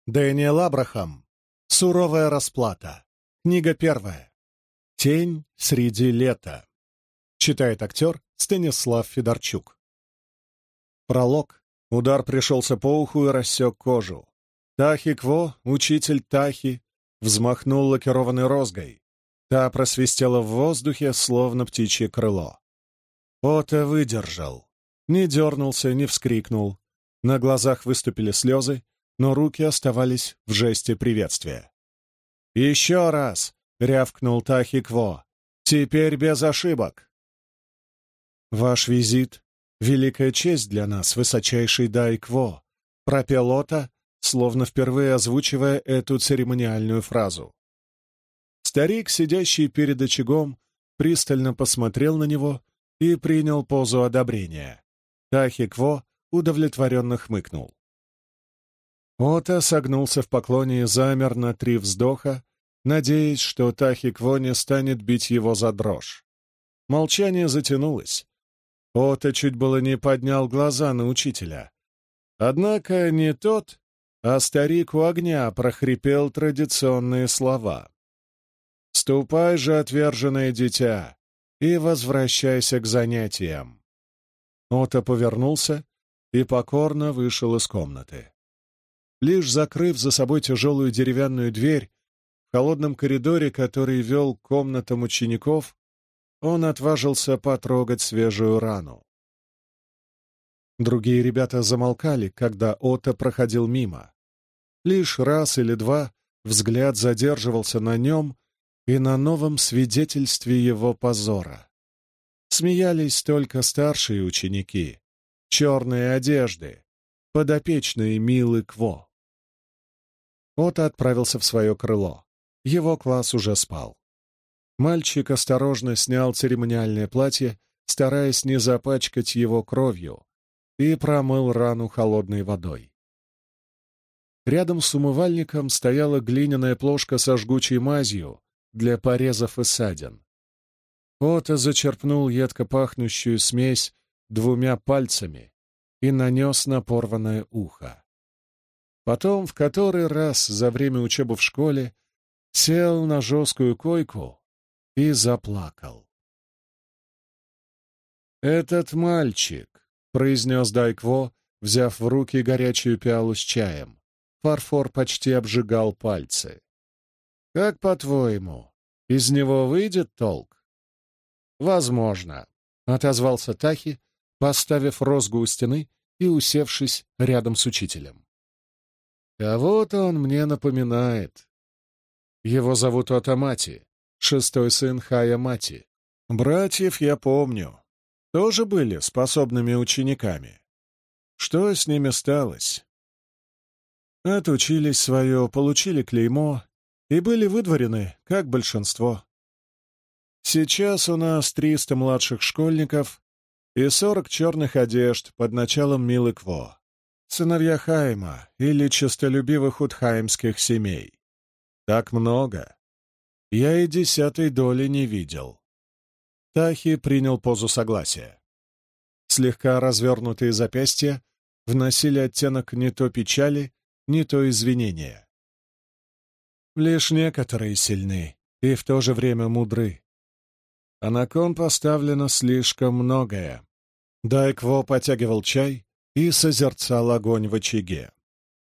Дэниел Абрахам. Суровая расплата. Книга первая. Тень среди лета. Читает актер Станислав Федорчук. Пролог. Удар пришелся по уху и рассек кожу. Тахи Кво, учитель Тахи, взмахнул лакированной розгой. Та просвистела в воздухе, словно птичье крыло. Ота выдержал. Не дернулся, не вскрикнул. На глазах выступили слезы, но руки оставались в жесте приветствия. «Еще раз!» — рявкнул Тахи Кво. «Теперь без ошибок!» «Ваш визит — великая честь для нас, высочайший Дай Кво», — пропел Ота, словно впервые озвучивая эту церемониальную фразу. Старик, сидящий перед очагом, пристально посмотрел на него и принял позу одобрения. Тахи Кво удовлетворенно хмыкнул. Ота согнулся в поклоне и замер на 3 вздоха, надеясь, что Тахи Кво не станет бить его за дрожь. Молчание затянулось. Ота чуть было не поднял глаза на учителя. Однако не тот, а старик у огня прохрипел традиционные слова. «Ступай же, отверженное дитя, и возвращайся к занятиям». Ота повернулся и покорно вышел из комнаты. Лишь закрыв за собой тяжелую деревянную дверь в холодном коридоре, который вел к комнатам учеников, он отважился потрогать свежую рану. Другие ребята замолкали, когда Ота проходил мимо. Лишь раз или два взгляд задерживался на нем и на новом свидетельстве его позора. Смеялись только старшие ученики, черные одежды, подопечные Милы Кво. Ота отправился в свое крыло. Его класс уже спал. Мальчик осторожно снял церемониальное платье, стараясь не запачкать его кровью, и промыл рану холодной водой. Рядом с умывальником стояла глиняная плошка со жгучей мазью для порезов и ссадин. Ота зачерпнул едко пахнущую смесь 2 пальцами и нанес на порванное ухо. Потом, в который раз за время учебы в школе, сел на жесткую койку и заплакал. «Этот мальчик», — произнес Дай Кво, взяв в руки горячую пиалу с чаем. Фарфор почти обжигал пальцы. «Как по-твоему, из него выйдет толк?» «Возможно», — отозвался Тахи, поставив розгу у стены и усевшись рядом с учителем. «Кого-то он мне напоминает. Его зовут Отамати, 6-й сын Хая Мати. Братьев я помню. Тоже были способными учениками. Что с ними сталось? Отучились свое, получили клеймо и были выдворены, как большинство. Сейчас у нас 300 младших школьников и 40 черных одежд под началом Милы Кво. Сыновья Хайма или честолюбивых утхаймских семей. Так много. Я и 10-й доли не видел. Тахи принял позу согласия. Слегка развернутые запястья вносили оттенок не то печали, не то извинения. Лишь некоторые сильны и в то же время мудры. А на кон поставлено слишком многое. Дай Кво потягивал чай и созерцал огонь в очаге.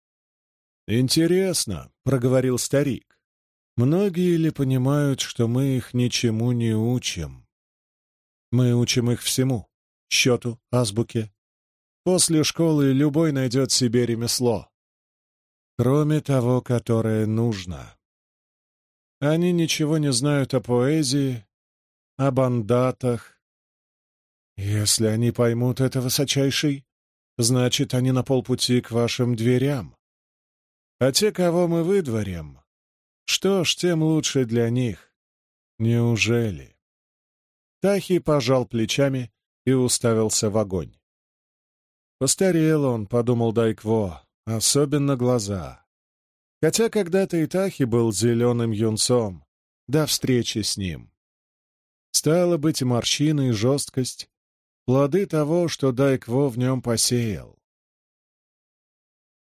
«Интересно», — проговорил старик, — «многие ли понимают, что мы их ничему не учим? Мы учим их всему — счету, азбуке. После школы любой найдет себе ремесло, кроме того, которое нужно. Они ничего не знают о поэзии, о бандатах. Если они поймут это, высочайший, значит, они на полпути к вашим дверям. А те, кого мы выдворим, что ж, тем лучше для них. Неужели?» Тахи пожал плечами и уставился в огонь. Постарел он, подумал Дай Кво, особенно глаза. Хотя когда-то и Тахи был зеленым юнцом, до встречи с ним. Стало быть, морщины и жесткость — плоды того, что Дай Кво в нем посеял.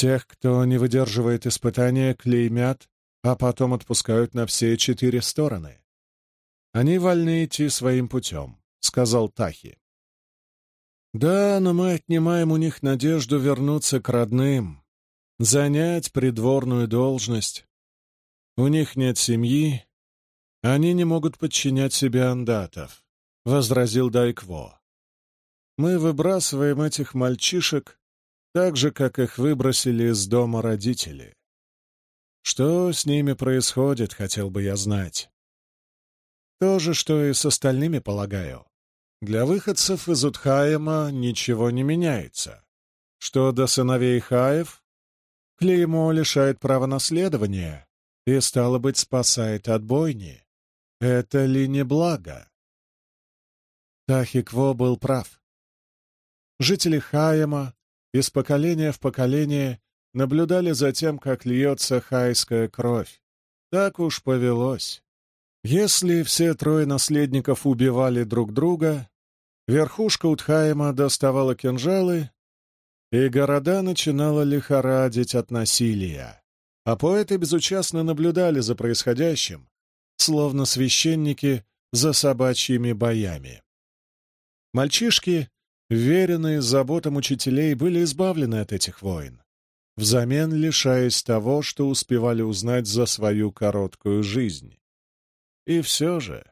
Тех, кто не выдерживает испытания, клеймят, а потом отпускают на все 4 стороны. Они вольны идти своим путем, — сказал Тахи. Да, но мы отнимаем у них надежду вернуться к родным, занять придворную должность. У них нет семьи, они не могут подчинять себе андатов, — возразил Дайкво. Мы выбрасываем этих мальчишек так же, как их выбросили из дома родители. Что с ними происходит, хотел бы я знать. То же, что и с остальными, полагаю. Для выходцев из Утхаема ничего не меняется. Что до сыновей Хаев, клеймо лишает права наследования и, стало быть, спасает от бойни. Это ли не благо? Тахикво был прав. Жители Хаема из поколения в поколение наблюдали за тем, как льется хайская кровь. Так уж повелось. Если все 3 наследников убивали друг друга, верхушка Утхаема доставала кинжалы, и города начинала лихорадить от насилия, а поэты безучастно наблюдали за происходящим, словно священники за собачьими боями. Мальчишки, веренные заботам учителей, были избавлены от этих войн, взамен лишаясь того, что успевали узнать за свою короткую жизнь. И все же...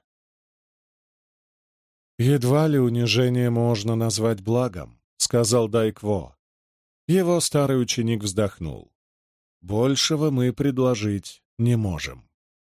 «Едва ли унижение можно назвать благом», — сказал Дайкво. Его старый ученик вздохнул. «Большего мы предложить не можем».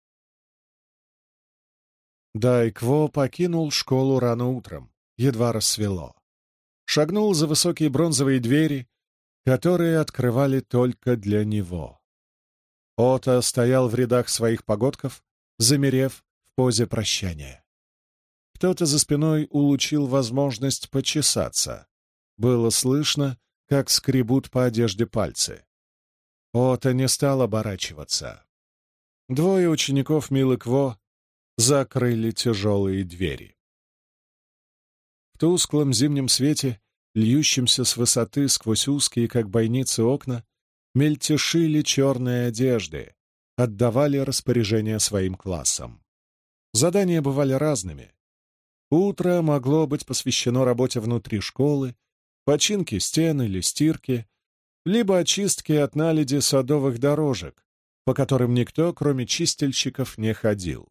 Дайкво покинул школу рано утром, едва рассвело. Шагнул за высокие бронзовые двери, которые открывали только для него. Ота стоял в рядах своих погодков, замерев в позе прощания. Кто-то за спиной улучил возможность почесаться. Было слышно, как скребут по одежде пальцы. Ота не стал оборачиваться. 2 учеников Милы Кво закрыли тяжелые двери. В тусклом зимнем свете, льющемся с высоты сквозь узкие, как бойницы, окна, мельтешили черные одежды, отдавали распоряжения своим классам. Задания бывали разными. Утро могло быть посвящено работе внутри школы, починке стен или стирке, либо очистке от наледи садовых дорожек, по которым никто, кроме чистильщиков, не ходил.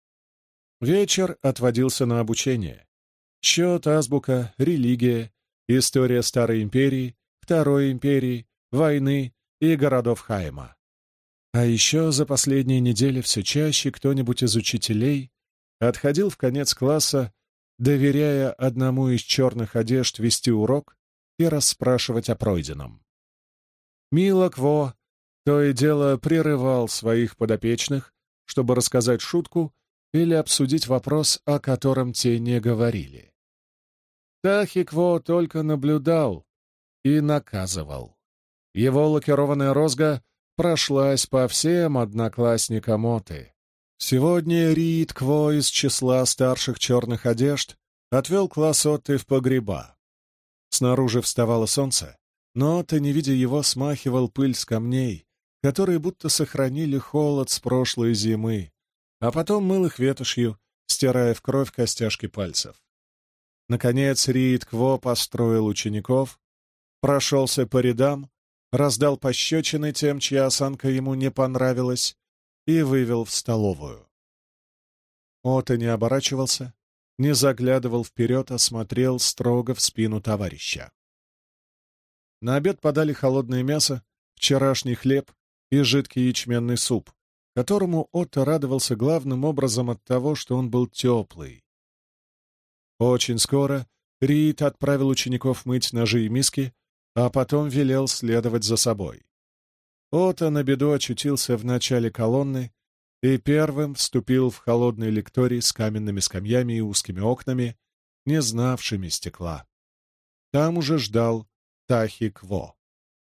Вечер отводился на обучение. Счет, азбука, религия, история Старой империи, Второй империи, войны и городов Хайма. А еще за последние недели все чаще кто-нибудь из учителей отходил в конец класса, доверяя одному из черных одежд вести урок и расспрашивать о пройденном. Мила Кво то и дело прерывал своих подопечных, чтобы рассказать шутку или обсудить вопрос, о котором те не говорили. Тахи Кво только наблюдал и наказывал. Его лакированная розга прошлась по всем одноклассникам Оты. Сегодня Рид Кво из числа старших черных одежд отвел класс Оты в погреба. Снаружи вставало солнце, но Ота, не видя его, смахивал пыль с камней, которые будто сохранили холод с прошлой зимы, а потом мыл их ветошью, стирая в кровь костяшки пальцев. Наконец Рид Кво построил учеников, прошелся по рядам, раздал пощечины тем, чья осанка ему не понравилась, и вывел в столовую. Ота не оборачивался, не заглядывал вперед, а смотрел строго в спину товарища. На обед подали холодное мясо, вчерашний хлеб и жидкий ячменный суп, которому Отто радовался главным образом от того, что он был теплый. Очень скоро Рид отправил учеников мыть ножи и миски, а потом велел следовать за собой. Отто на беду очутился в начале колонны и первым вступил в холодный лекторий с каменными скамьями и узкими окнами, не знавшими стекла. Там уже ждал Тахи Кво.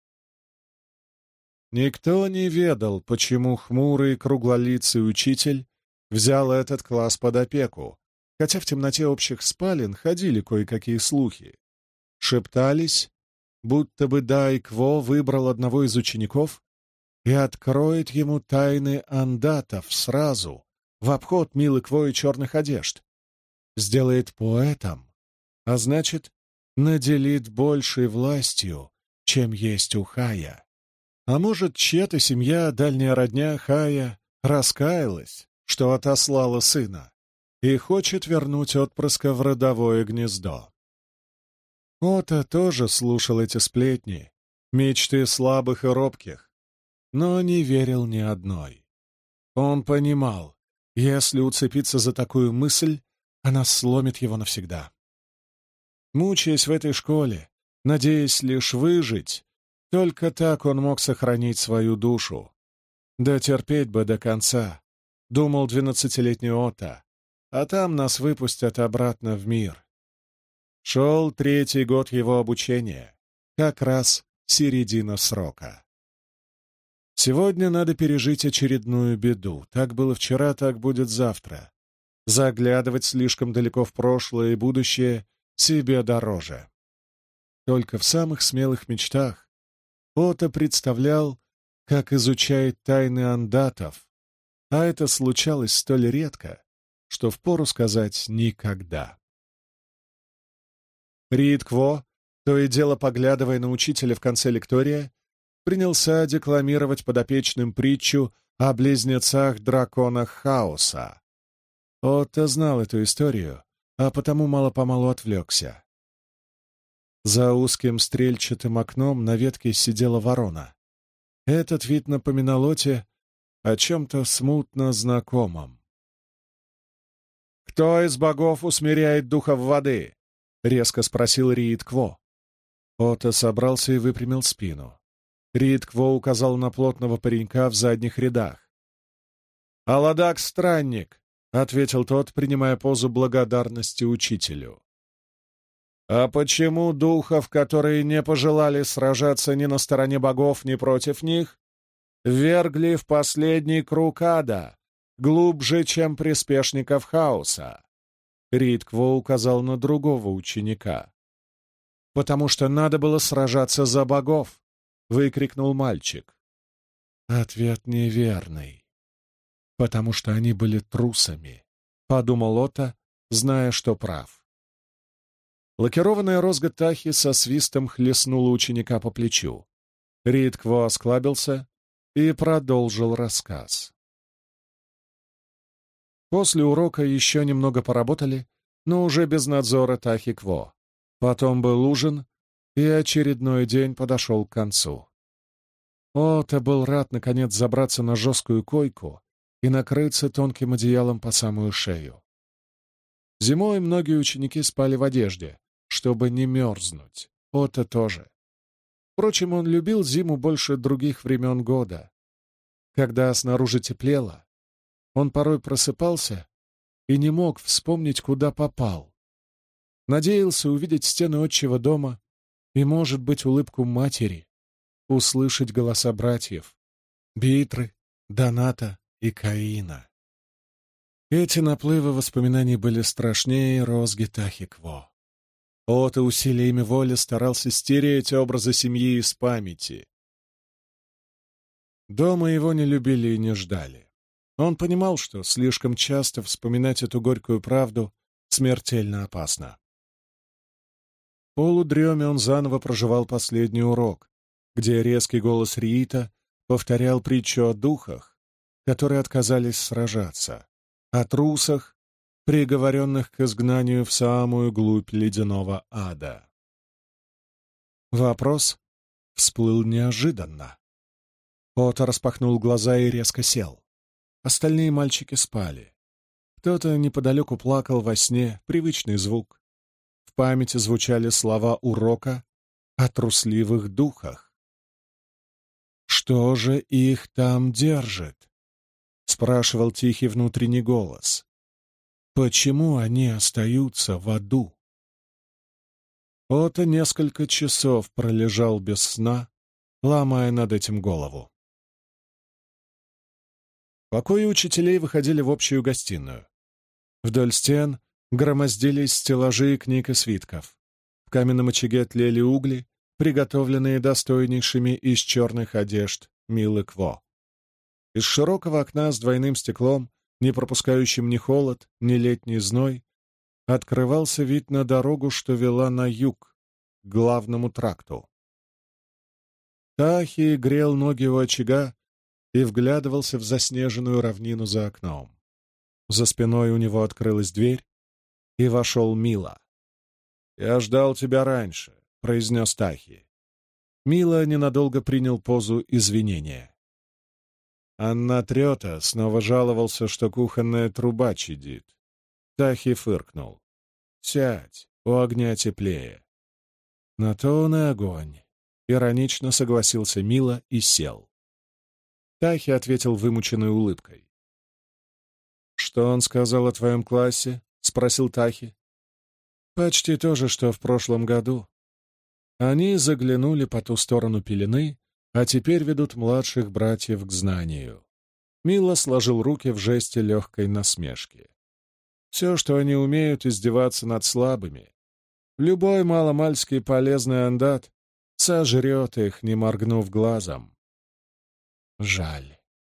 Никто не ведал, почему хмурый круглолицый учитель взял этот класс под опеку, хотя в темноте общих спален ходили кое-какие слухи. Шептались, будто бы Дай Кво выбрал одного из учеников и откроет ему тайны андатов сразу, в обход Милы Кво и черных одежд, сделает поэтом, а значит, наделит большей властью, чем есть у Хая. А может, чья-то семья, дальняя родня Хая, раскаялась, что отослала сына, и хочет вернуть отпрыска в родовое гнездо. Ота тоже слушал эти сплетни, мечты слабых и робких, но не верил ни одной. Он понимал, если уцепиться за такую мысль, она сломит его навсегда. Мучаясь в этой школе, надеясь лишь выжить, только так он мог сохранить свою душу. Да терпеть бы до конца, думал 12-летний Ота, а там нас выпустят обратно в мир. Шел 3-й год его обучения, как раз середина срока. Сегодня надо пережить очередную беду. Так было вчера, так будет завтра. Заглядывать слишком далеко в прошлое и будущее себе дороже. Только в самых смелых мечтах Ота представлял, как изучает тайны андатов, а это случалось столь редко, что впору сказать «никогда». Рид Кво, то и дело поглядывая на учителя в конце лектория, принялся декламировать подопечным притчу о близнецах-драконах хаоса. Отто знал эту историю, а потому мало-помалу отвлекся. За узким стрельчатым окном на ветке сидела ворона. Этот вид напоминал Оте о чем-то смутно знакомом. «Кто из богов усмиряет духов воды?» — резко спросил Рид Кво. Отто собрался и выпрямил спину. Рид Кво указал на плотного паренька в задних рядах. «Аладак-странник», — ответил тот, принимая позу благодарности учителю. «А почему духов, которые не пожелали сражаться ни на стороне богов, ни против них, ввергли в последний круг ада, глубже, чем приспешников хаоса?» Рид Кво указал на другого ученика. «Потому что надо было сражаться за богов», — выкрикнул мальчик. Ответ неверный. «Потому что они были трусами», — подумал Ота, зная, что прав. Лакированная розга Тахи со свистом хлестнула ученика по плечу. Рид Кво осклабился и продолжил рассказ. После урока еще немного поработали, но уже без надзора Тахи Кво. Потом был ужин, и очередной день подошел к концу. Ота был рад, наконец, забраться на жесткую койку и накрыться тонким одеялом по самую шею. Зимой многие ученики спали в одежде, чтобы не мерзнуть. Ота тоже. Впрочем, он любил зиму больше других времен года. Когда снаружи теплело, он порой просыпался и не мог вспомнить, куда попал. Надеялся увидеть стены отчего дома и, может быть, улыбку матери, услышать голоса братьев — Битры, Доната и Каина. Эти наплывы воспоминаний были страшнее розги Тахи Кво. Ота усилиями воли старался стереть образы семьи из памяти. Дома его не любили и не ждали. Он понимал, что слишком часто вспоминать эту горькую правду смертельно опасно. В полудреме он заново проживал последний урок, где резкий голос Риита повторял притчу о духах, которые отказались сражаться, о трусах, приговоренных к изгнанию в самую глубь ледяного ада. Вопрос всплыл неожиданно. Ота распахнул глаза и резко сел. Остальные мальчики спали. Кто-то неподалеку плакал во сне, привычный звук. В памяти звучали слова урока о трусливых духах. «Что же их там держит?» — спрашивал тихий внутренний голос. «Почему они остаются в аду?» Ота несколько часов пролежал без сна, ломая над этим голову. Покои учителей выходили в общую гостиную. Вдоль стен громоздились стеллажи книг и свитков. В каменном очаге тлели угли, приготовленные достойнейшими из черных одежд Милы Кво. Из широкого окна с двойным стеклом, не пропускающим ни холод, ни летний зной, открывался вид на дорогу, что вела на юг, к главному тракту. Тахи грел ноги у очага и вглядывался в заснеженную равнину за окном. За спиной у него открылась дверь, и вошел Мила. «Я ждал тебя раньше», — произнес Тахи. Мила ненадолго принял позу извинения. Анна Трета снова жаловался, что кухонная труба чадит. Тахи фыркнул. «Сядь, у огня теплее». «На то он и огонь», — иронично согласился Мила и сел. Тахи ответил вымученной улыбкой. «Что он сказал о твоем классе?» — спросил Тахи. «Почти то же, что в прошлом году. Они заглянули по ту сторону пелены, а теперь ведут младших братьев к знанию». Мила сложил руки в жесте легкой насмешки. «Все, что они умеют, издеваться над слабыми. Любой маломальский полезный андат сожрет их, не моргнув глазом». «Жаль.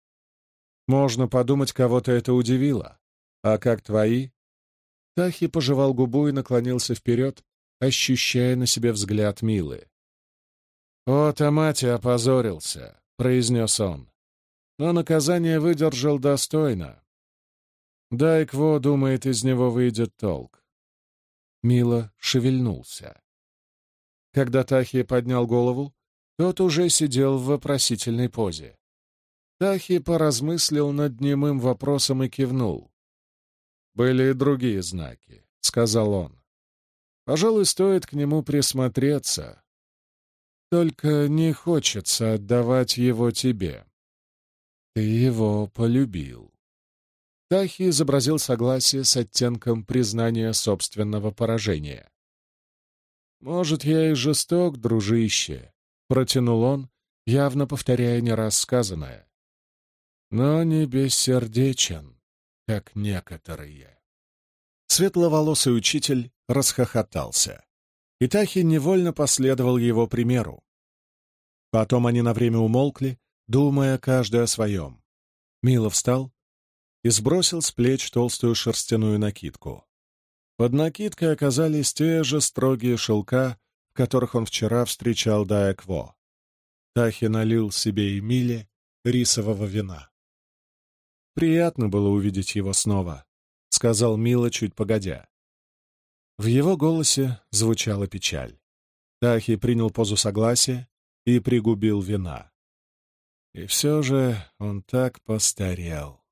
Можно подумать, кого-то это удивило. А как твои?» Тахи пожевал губу и наклонился вперед, ощущая на себе взгляд Милы. «О, Тамати опозорился», — произнес он. «Но наказание выдержал достойно. Дайкво думает, из него выйдет толк». Мила шевельнулся. Когда Тахи поднял голову, тот уже сидел в вопросительной позе. Тахи поразмыслил над немым вопросом и кивнул. «Были и другие знаки», — сказал он. «Пожалуй, стоит к нему присмотреться. Только не хочется отдавать его тебе. Ты его полюбил». Тахи изобразил согласие с оттенком признания собственного поражения. «Может, я и жесток, дружище», — протянул он, явно повторяя не раз сказанное. «Но не бессердечен, как некоторые». Светловолосый учитель расхохотался, и Тахи невольно последовал его примеру. Потом они на время умолкли, думая каждый о своем. Мила встал и сбросил с плеч толстую шерстяную накидку. Под накидкой оказались те же строгие шелка, в которых он вчера встречал Дайкво. Тахи налил себе и Миле рисового вина. «Приятно было увидеть его снова», — сказал Мила чуть погодя. В его голосе звучала печаль. Тахи принял позу согласия и пригубил вина. И все же он так постарел.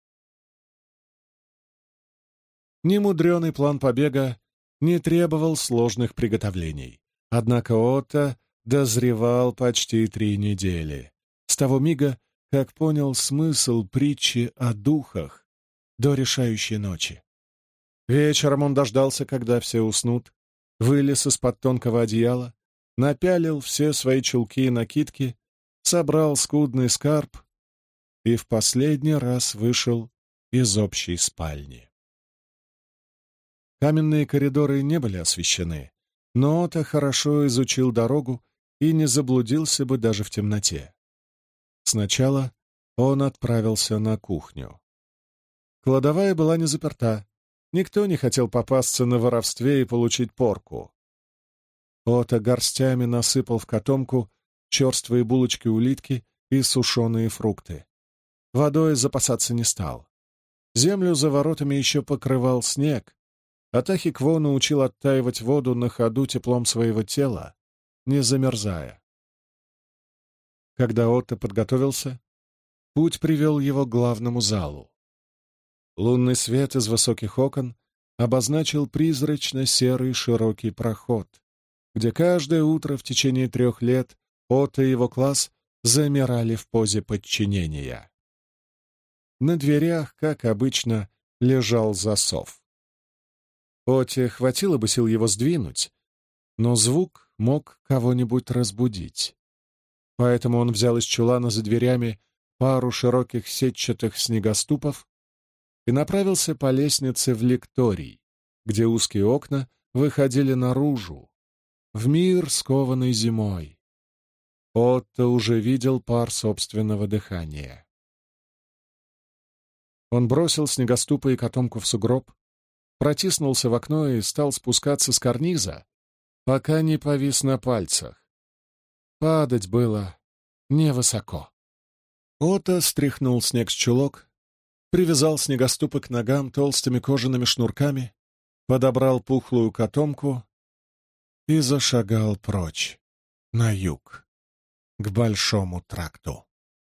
Немудрёный план побега не требовал сложных приготовлений. Однако Отто дозревал почти 3 недели. С того мига, как понял смысл притчи о духах до решающей ночи. Вечером он дождался, когда все уснут, вылез из-под тонкого одеяла, напялил все свои чулки и накидки, собрал скудный скарб и в последний раз вышел из общей спальни. Каменные коридоры не были освещены, но Отто хорошо изучил дорогу и не заблудился бы даже в темноте. Сначала он отправился на кухню. Кладовая была не заперта. Никто не хотел попасться на воровстве и получить порку. Отто горстями насыпал в котомку черствые булочки-улитки и сушеные фрукты. Водой запасаться не стал. Землю за воротами еще покрывал снег, а Тахи Кво научил оттаивать воду на ходу теплом своего тела, не замерзая. Когда Отто подготовился, путь привел его к главному залу. Лунный свет из высоких окон обозначил призрачно-серый широкий проход, где каждое утро в течение 3 лет Отто и его класс замирали в позе подчинения. На дверях, как обычно, лежал засов. Отте хватило бы сил его сдвинуть, но звук мог кого-нибудь разбудить. Поэтому он взял из чулана за дверями пару широких сетчатых снегоступов и направился по лестнице в лекторий, где узкие окна выходили наружу, в мир, скованный зимой. Отто уже видел пар собственного дыхания. Он бросил снегоступы и котомку в сугроб, протиснулся в окно и стал спускаться с карниза, пока не повис на пальцах. Падать было невысоко. Отто стряхнул снег с чулок, привязал снегоступы к ногам толстыми кожаными шнурками, подобрал пухлую котомку и зашагал прочь, на юг, к Большому тракту.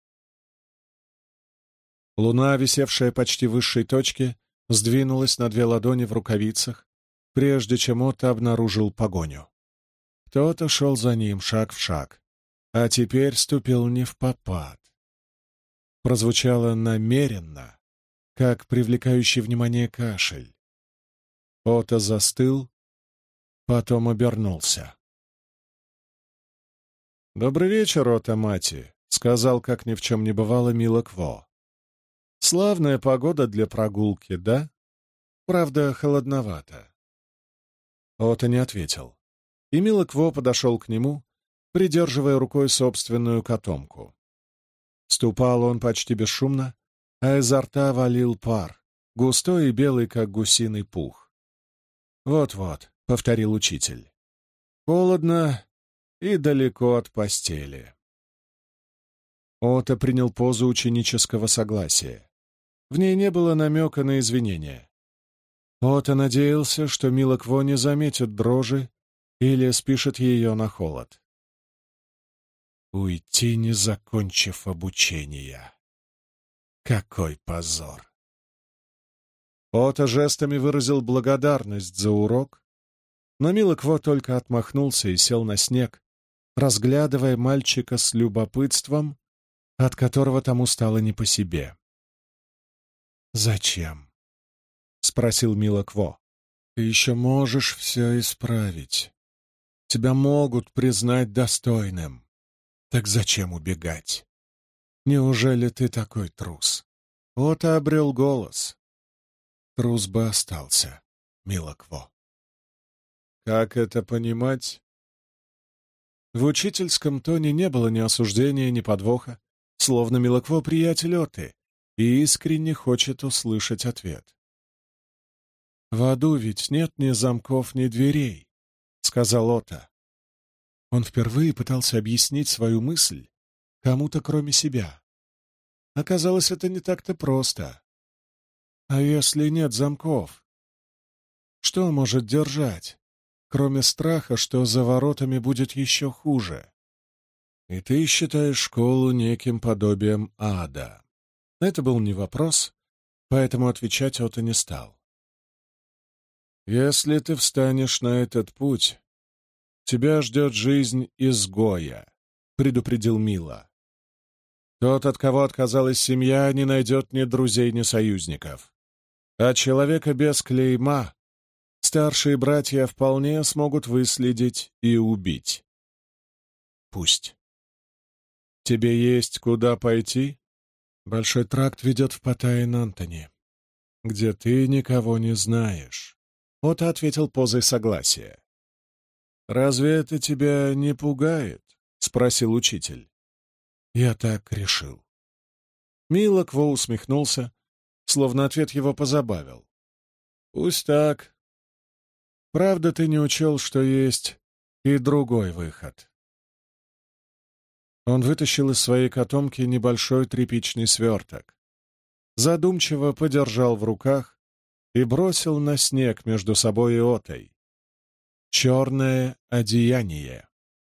Луна, висевшая почти в высшей точке, сдвинулась на 2 ладони в рукавицах, прежде чем Отто обнаружил погоню. Кто-то шел за ним шаг в шаг, а теперь ступил невпопад. Прозвучало намеренно, как привлекающий внимание кашель. Отто застыл, потом обернулся. «Добрый вечер, Отто Мати», — сказал, как ни в чем не бывало, Мило Кво. «Славная погода для прогулки, да? Правда, холодновато». Отто не ответил, и Мило Кво подошел к нему, придерживая рукой собственную котомку. Ступал он почти бесшумно, а изо рта валил пар, густой и белый, как гусиный пух. «Вот-вот», — повторил учитель, — «холодно и далеко от постели». Отто принял позу ученического согласия. В ней не было намека на извинения. Отто надеялся, что Мило Кво не заметит дрожи или спишет ее на холод. Уйти, не закончив обучение. Какой позор! Отто жестами выразил благодарность за урок, но Мило Кво только отмахнулся и сел на снег, разглядывая мальчика с любопытством, от которого тому стало не по себе. «Зачем?» — спросил Мило Кво. «Ты еще можешь все исправить. Тебя могут признать достойным. Так зачем убегать? Неужели ты такой трус?» Отто обрел голос. Трус бы остался, Мило Кво. «Как это понимать?» В учительском тоне не было ни осуждения, ни подвоха, словно Мило Кво приятель Отты и искренне хочет услышать ответ. «В аду ведь нет ни замков, ни дверей», — сказал Отто. Он впервые пытался объяснить свою мысль кому-то, кроме себя. Оказалось, это не так-то просто. А если нет замков? Что может держать, кроме страха, что за воротами будет еще хуже? И ты считаешь школу неким подобием ада. Это был не вопрос, поэтому отвечать Отто не стал. Если ты встанешь на этот путь, тебя ждет жизнь изгоя, предупредил Мило. Тот, от кого отказалась семья, не найдет ни друзей, ни союзников. А человека без клейма старшие братья вполне смогут выследить и убить. Пусть. Тебе есть куда пойти? Большой тракт ведет в Паттайя-Нантони, где ты никого не знаешь. Отто ответил позой согласия. «Разве это тебя не пугает?» — спросил учитель. «Я так решил». Мило Кво усмехнулся, словно ответ его позабавил. «Пусть так. Правда, ты не учел, что есть и другой выход». Он вытащил из своей котомки небольшой тряпичный сверток, задумчиво подержал в руках и бросил на снег между собой и Оттой. Черное одеяние.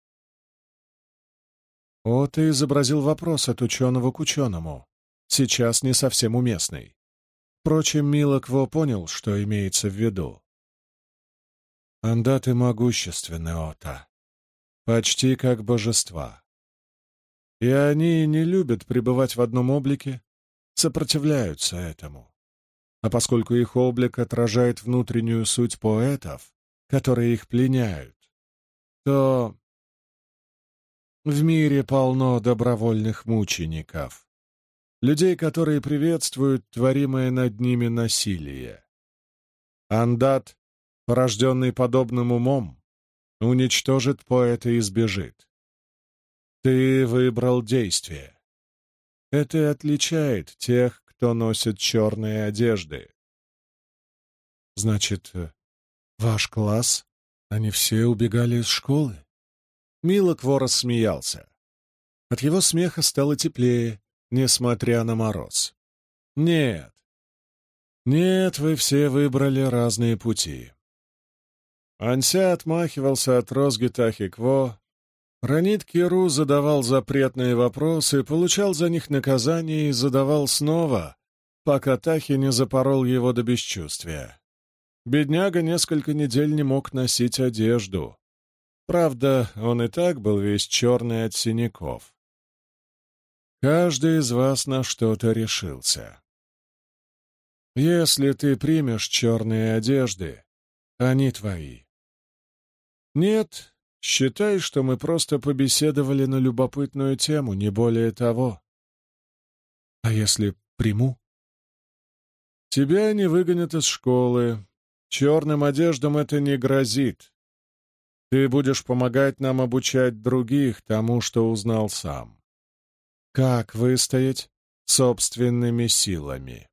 Отто изобразил вопрос от ученого к ученому, сейчас не совсем уместный. Впрочем, Мило Кво понял, что имеется в виду. Андаты могущественны, Отто, почти как божества. И они не любят пребывать в одном облике, сопротивляются этому. А поскольку их облик отражает внутреннюю суть поэтов, которые их пленяют, то в мире полно добровольных мучеников, людей, которые приветствуют творимое над ними насилие. Андат, порожденный подобным умом, уничтожит поэта и сбежит. Ты выбрал действие. Это и отличает тех, кто носит черные одежды. Значит, ваш класс, они все убегали из школы? Милокво рассмеялся. От его смеха стало теплее, несмотря на мороз. Нет. Нет, вы все выбрали разные пути. Анся отмахивался от розги Тахи-Кво. Ранит Киру задавал запретные вопросы, получал за них наказание и задавал снова, пока Тахи не запорол его до бесчувствия. Бедняга несколько недель не мог носить одежду. Правда, он и так был весь черный от синяков. Каждый из вас на что-то решился. Если ты примешь черные одежды, они твои. Нет, считай, что мы просто побеседовали на любопытную тему, не более того. А если приму? Тебя не выгонят из школы. Черным одеждам это не грозит. Ты будешь помогать нам обучать других тому, что узнал сам. Как выстоять собственными силами?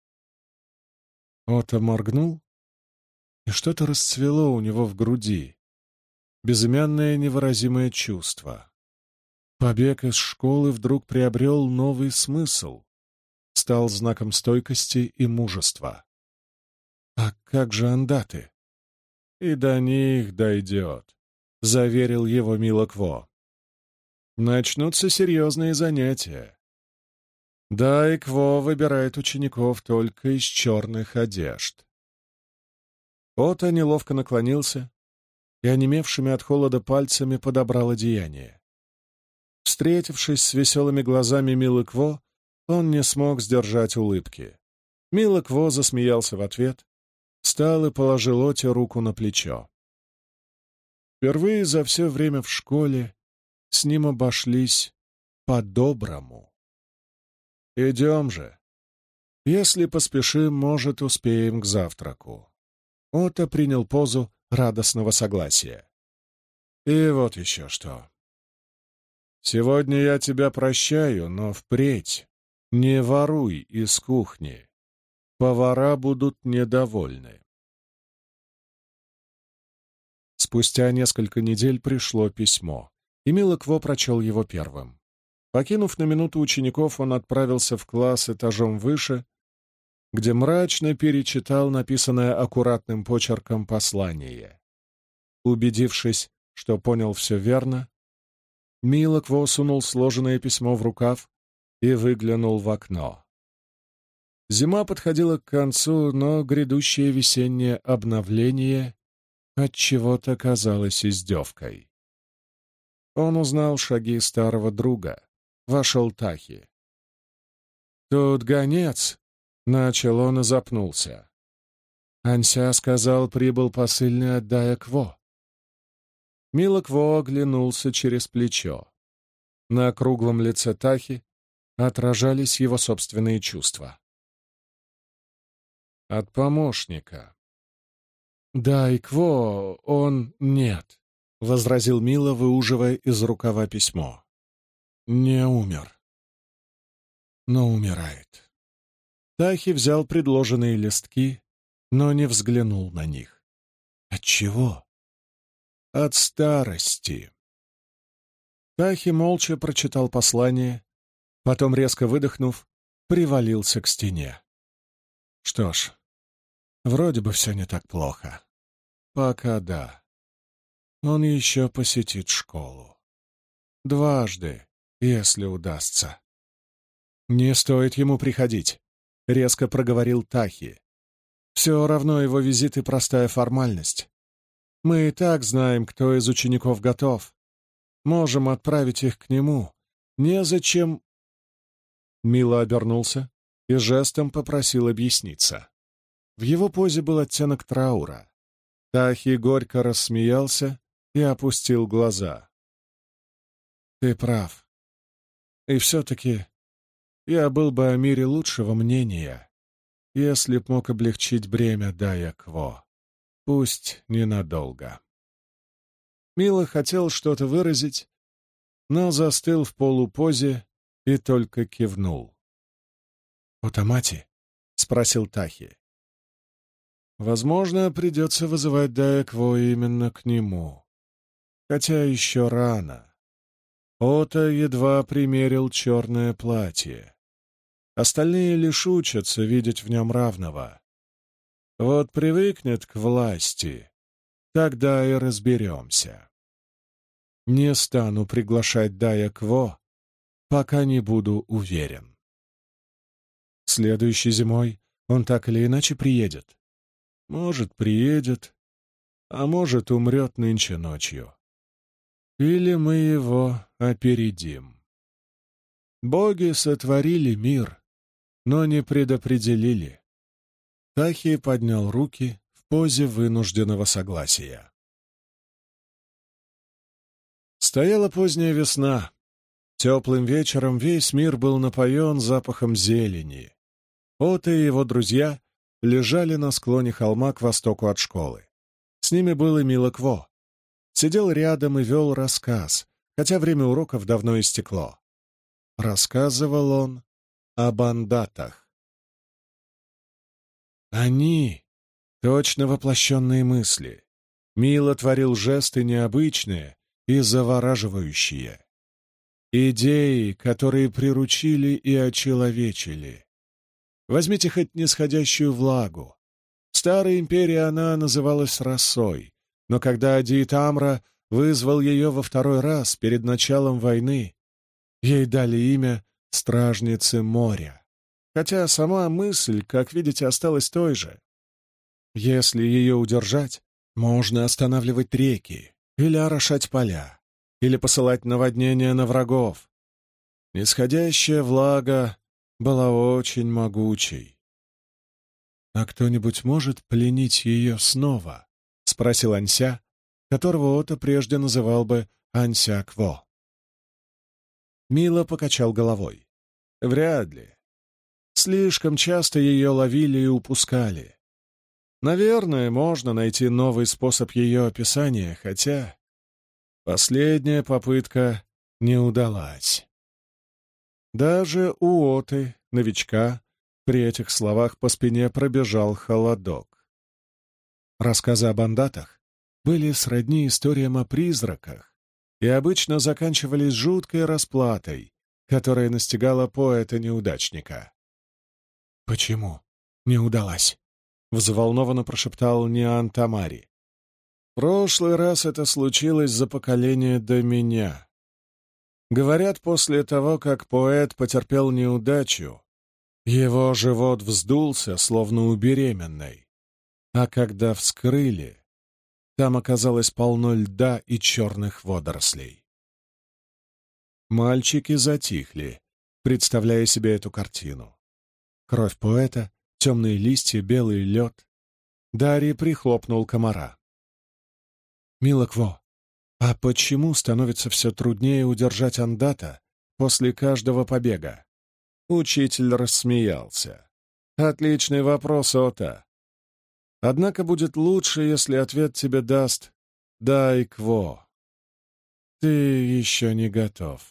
Ото моргнул, и что-то расцвело у него в груди. Безымянное невыразимое чувство. Побег из школы вдруг приобрел новый смысл, стал знаком стойкости и мужества. А как же андаты? И до них дойдет, заверил его Милокво. Начнутся серьезные занятия. Да, и Кво выбирает учеников только из черных одежд. Ото неловко наклонился и онемевшими от холода пальцами подобрал одеяние. Встретившись с веселыми глазами Милокво, он не смог сдержать улыбки. Милокво засмеялся в ответ, встал и положил Оте руку на плечо. Впервые за все время в школе с ним обошлись по-доброму. «Идем же. Если поспешим, может, успеем к завтраку». Ото принял позу радостного согласия. «И вот еще что. Сегодня я тебя прощаю, но впредь не воруй из кухни. Повара будут недовольны». Спустя несколько недель пришло письмо, и Милокво прочел его первым. Покинув на минуту учеников, он отправился в класс этажом выше, где мрачно перечитал написанное аккуратным почерком послание. Убедившись, что понял все верно, Милокво сунул сложенное письмо в рукав и выглянул в окно. Зима подходила к концу, но грядущее весеннее обновление отчего-то казалось издевкой. Он узнал шаги старого друга. Вошел Тахи. «Тут гонец!» — начал он и запнулся. Анся сказал, прибыл посыльный от Дая-Кво. Милокво оглянулся через плечо. На круглом лице Тахи отражались его собственные чувства. «От помощника». «Дая-Кво, он нет», — возразил Мило, выуживая из рукава письмо. «Не умер, но умирает». Тахи взял предложенные листки, но не взглянул на них. От чего? От старости. Тахи молча прочитал послание, потом, резко выдохнув, привалился к стене. Что ж, вроде бы все не так плохо. Пока да. Он еще посетит школу. Дважды, если удастся. «Не стоит ему приходить», — резко проговорил Тахи. «Все равно его визит и простая формальность. Мы и так знаем, кто из учеников готов. Можем отправить их к нему. Незачем...» Мило обернулся и жестом попросил объясниться. В его позе был оттенок траура. Тахи горько рассмеялся и опустил глаза. «Ты прав. И все-таки я был бы о мире лучшего мнения, если б мог облегчить бремя Дая-Кво. Пусть ненадолго». Мила хотел что-то выразить, но застыл в полупозе и только кивнул. «Отамати?» — спросил Тахи. «Возможно, придется вызывать Даякво именно к нему. Хотя еще рано. Ота едва примерил черное платье. Остальные лишь учатся видеть в нем равного. Вот привыкнет к власти, тогда и разберемся. Не стану приглашать Даякво, пока не буду уверен. Следующей зимой он так или иначе приедет. Может, приедет, а может, умрет нынче ночью. Или мы его опередим. Боги сотворили мир, но не предопределили. Тахи поднял руки в позе вынужденного согласия. Стояла поздняя весна. Теплым вечером весь мир был напоен запахом зелени. Ота и его друзья лежали на склоне холма к востоку от школы. С ними был и Мила Кво. Сидел рядом и вел рассказ, хотя время уроков давно истекло. Рассказывал он о бандатах. Они — точно воплощенные мысли. Мила творил жесты необычные и завораживающие. Идеи, которые приручили и очеловечили. Возьмите хоть нисходящую влагу. В старой империи она называлась росой, но когда Адиетамра вызвал ее во второй раз перед началом войны, ей дали имя Стражницы моря. Хотя сама мысль, как видите, осталась той же. Если ее удержать, можно останавливать реки, или орошать поля, или посылать наводнения на врагов. Нисходящая влага была очень могучей. «А кто-нибудь может пленить ее снова?» — спросил Анься, которого Ота прежде называл бы Анся Кво. Мила покачал головой. «Вряд ли. Слишком часто ее ловили и упускали. Наверное, можно найти новый способ ее описания, хотя последняя попытка не удалась». Даже у Оты, новичка, при этих словах по спине пробежал холодок. Рассказы о бандатах были сродни историям о призраках и обычно заканчивались жуткой расплатой, которая настигала поэта-неудачника. «Почему не удалась?» — взволнованно прошептал Ниан Тамари. «В прошлый раз это случилось за поколение до меня. Говорят, после того, как поэт потерпел неудачу, его живот вздулся, словно у беременной, а когда вскрыли, там оказалось полно льда и черных водорослей». Мальчики затихли, представляя себе эту картину. Кровь поэта, темные листья, белый лед. Дарий прихлопнул комара. «Мила Кво, а почему становится все труднее удержать андата после каждого побега?» Учитель рассмеялся. «Отличный вопрос, Ота. Однако будет лучше, если ответ тебе даст Дай Кво. Ты еще не готов».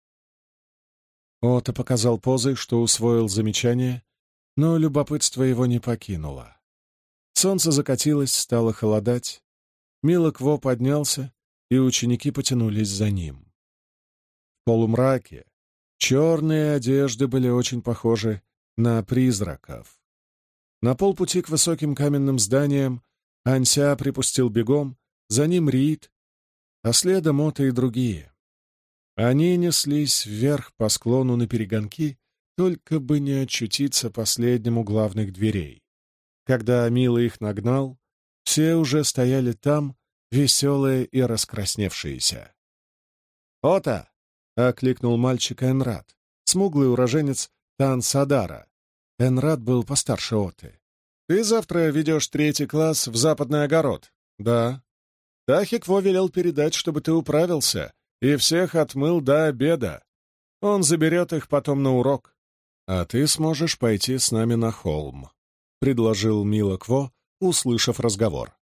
Ота показал позой, что усвоил замечание, но любопытство его не покинуло. Солнце закатилось, стало холодать. Мила Кво поднялся, и ученики потянулись за ним. В полумраке черные одежды были очень похожи на призраков. На полпути к высоким каменным зданиям Анься припустил бегом, за ним Рид, а следом Ота и другие. Они неслись вверх по склону наперегонки, только бы не очутиться последним у главных дверей. Когда Мила их нагнал, все уже стояли там, веселые и раскрасневшиеся. «Ота!» — окликнул мальчика Энрад, смуглый уроженец Тансадара. Энрад был постарше Оты. «Ты завтра ведешь 3 класс в Западный огород?» «Да». «Тахи Кво велел передать, чтобы ты управился и всех отмыл до обеда. Он заберет их потом на урок. А ты сможешь пойти с нами на холм», — предложил Мила Кво, услышав разговор.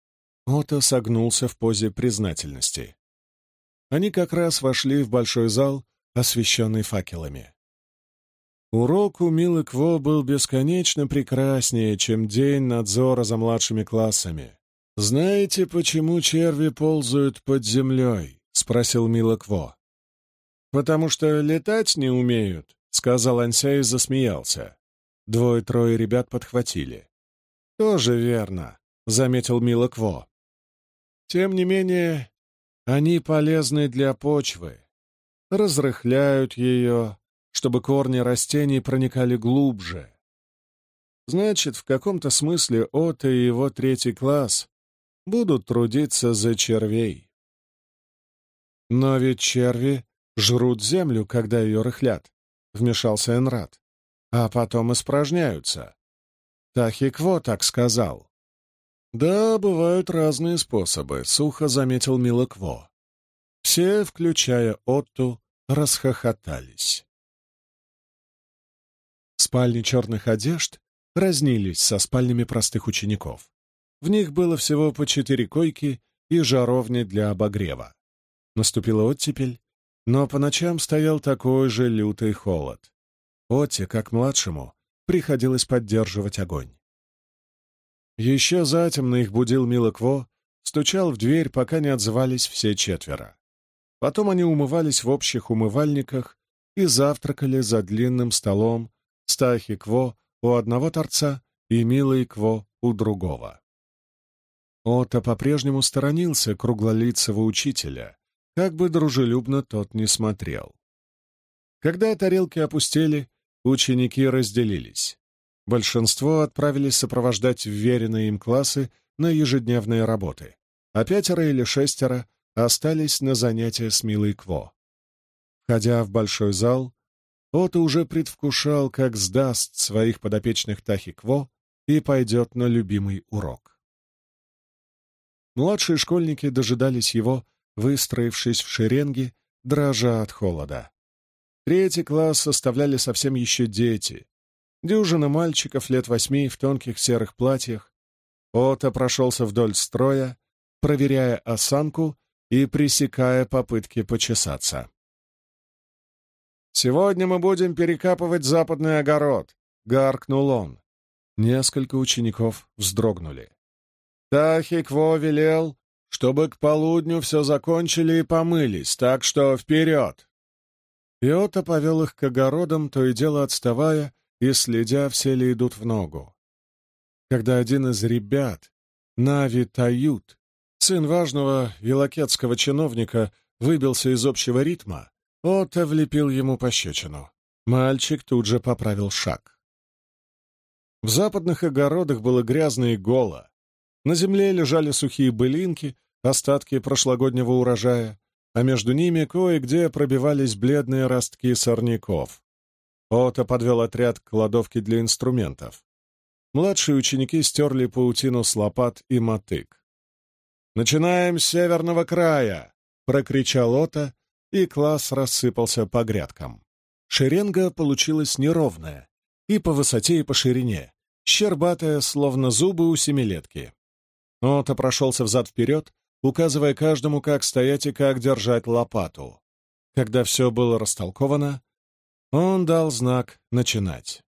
Отто согнулся в позе признательности. Они как раз вошли в большой зал, освещенный факелами. Урок у Милы Кво был бесконечно прекраснее, чем день надзора за младшими классами. «Знаете, почему черви ползают под землей?» — спросил Мила Кво. «Потому что летать не умеют», — сказал Анся и засмеялся. Двое-трое ребят подхватили. «Тоже верно», — заметил Мила Кво. «Тем не менее, они полезны для почвы, разрыхляют ее, чтобы корни растений проникали глубже. Значит, в каком-то смысле Отто и его 3 класс будут трудиться за червей. Но ведь черви жрут землю, когда ее рыхлят», — вмешался Энрад, — «а потом испражняются. Тахи-Кво так сказал». «Да, бывают разные способы», — сухо заметил Мила Кво. Все, включая Отту, расхохотались. Спальни черных одежд разнились со спальнями простых учеников. В них было всего по 4 койки и жаровни для обогрева. Наступила оттепель, но по ночам стоял такой же лютый холод. Отте, как младшему, приходилось поддерживать огонь. Еще затемно их будил Мила Кво, стучал в дверь, пока не отзывались все 4. Потом они умывались в общих умывальниках и завтракали за длинным столом с Тахи-Кво у одного торца и Милой Кво у другого. Отто по-прежнему сторонился круглолицего учителя, как бы дружелюбно тот ни смотрел. Когда тарелки опустели, ученики разделились. Большинство отправились сопровождать вверенные им классы на ежедневные работы, а 5 или 6 остались на занятия с Милой Кво. Входя в большой зал, Отто уже предвкушал, как сдаст своих подопечных Тахи-Кво и пойдет на любимый урок. Младшие школьники дожидались его, выстроившись в шеренги, дрожа от холода. 3 класс составляли совсем еще дети. Дюжина мальчиков лет 8 в тонких серых платьях. Отто прошелся вдоль строя, проверяя осанку и пресекая попытки почесаться. «Сегодня мы будем перекапывать западный огород», — гаркнул он. Несколько учеников вздрогнули. Тахи-Кво велел, чтобы к полудню все закончили и помылись, так что вперед! И Отто повел их к огородам, то и дело отставая и следя, все ли идут в ногу. Когда один из ребят, Нави Тают, сын важного вилокетского чиновника, выбился из общего ритма, Отто влепил ему пощечину. Мальчик тут же поправил шаг. В западных огородах было грязно и голо. На земле лежали сухие былинки, остатки прошлогоднего урожая, а между ними кое-где пробивались бледные ростки сорняков. Отто подвел отряд к кладовке для инструментов. Младшие ученики стерли паутину с лопат и мотык. «Начинаем с северного края!» — прокричал Отто, и класс рассыпался по грядкам. Шеренга получилась неровная, и по высоте, и по ширине, щербатая, словно зубы у семилетки. Отто прошелся взад-вперед, указывая каждому, как стоять и как держать лопату. Когда все было растолковано, он дал знак «начинать».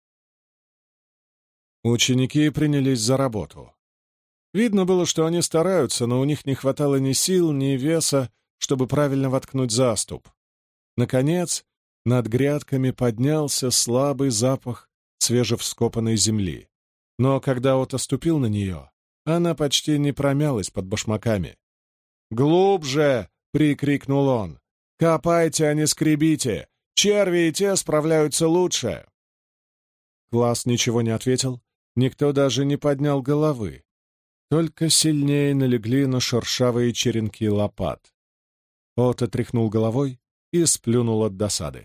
Ученики принялись за работу. Видно было, что они стараются, но у них не хватало ни сил, ни веса, чтобы правильно воткнуть заступ. Наконец, над грядками поднялся слабый запах свежевскопанной земли. Но когда Отто ступил на нее, она почти не промялась под башмаками. «Глубже!» — прикрикнул он. «Копайте, а не скребите! Черви и те справляются лучше!» Класс ничего не ответил, никто даже не поднял головы. Только сильнее налегли на шершавые черенки лопат. Отто тряхнул головой и сплюнул от досады.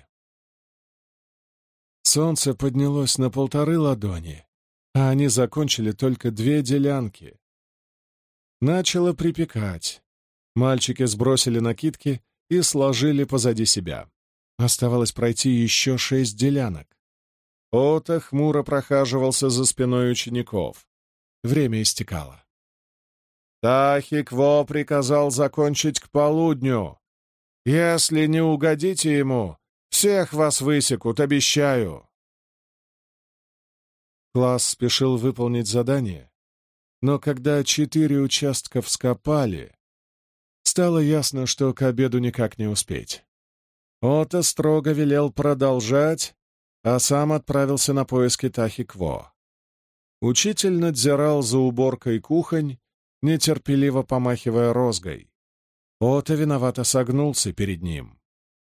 Солнце поднялось на 1,5 ладони, а они закончили только 2 делянки. Начало припекать. Мальчики сбросили накидки и сложили позади себя. Оставалось пройти еще 6 делянок. Отто хмуро прохаживался за спиной учеников. Время истекало. Тахи-Кво приказал закончить к полудню. Если не угодите ему, всех вас высекут, обещаю. Класс спешил выполнить задание, но когда 4 участка вскопали, стало ясно, что к обеду никак не успеть. Ото строго велел продолжать, а сам отправился на поиски Тахи-Кво. Учитель надзирал за уборкой кухонь, нетерпеливо помахивая розгой. Ото виновато согнулся перед ним.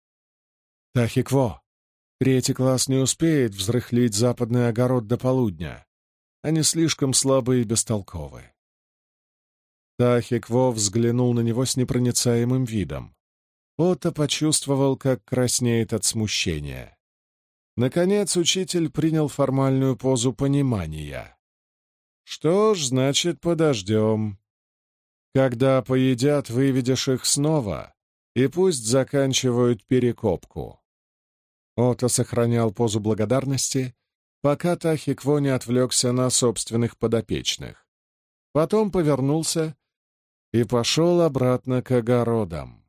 «Тахи-Кво, 3 класс не успеет взрыхлить западный огород до полудня. Они слишком слабы и бестолковы». Тахи-Кво взглянул на него с непроницаемым видом. Ото почувствовал, как краснеет от смущения. Наконец учитель принял формальную позу понимания. «Что ж, значит, подождем. Когда поедят, выведешь их снова, и пусть заканчивают перекопку». Ото сохранял позу благодарности, пока Тахи-Кво не отвлекся на собственных подопечных. Потом повернулся и пошел обратно к огородам.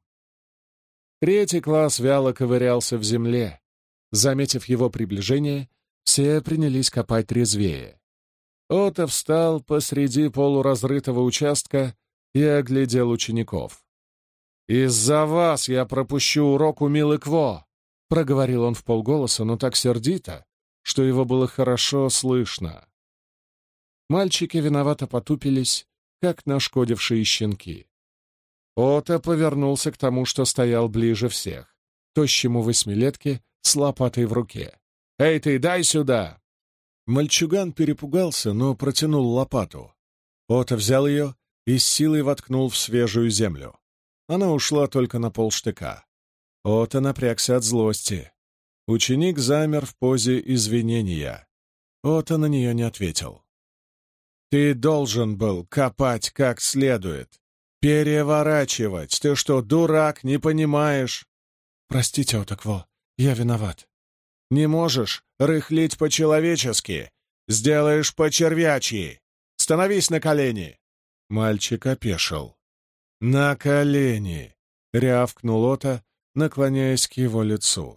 3 класс вяло ковырялся в земле. Заметив его приближение, все принялись копать резвее. Ото встал посреди полуразрытого участка и оглядел учеников. «Из-за вас я пропущу урок у Милы Кво!» — проговорил он вполголоса, но так сердито, что его было хорошо слышно. Мальчики виновато потупились, как нашкодившие щенки. Ото повернулся к тому, что стоял ближе всех, тощему 8-летке с лопатой в руке. «Эй ты, дай сюда!» Мальчуган перепугался, но протянул лопату. Ото взял ее и с силой воткнул в свежую землю. Она ушла только на полштыка. Ото напрягся от злости. Ученик замер в позе извинения. Ото на нее не ответил. «Ты должен был копать как следует. Переворачивать. Ты что, дурак, не понимаешь?» «Простите, Ото-Кво, я виноват». «Не можешь рыхлить по-человечески. Сделаешь по-червячьи. Становись на колени!» Мальчик опешил. «На колени!» — рявкнул Ото, наклоняясь к его лицу.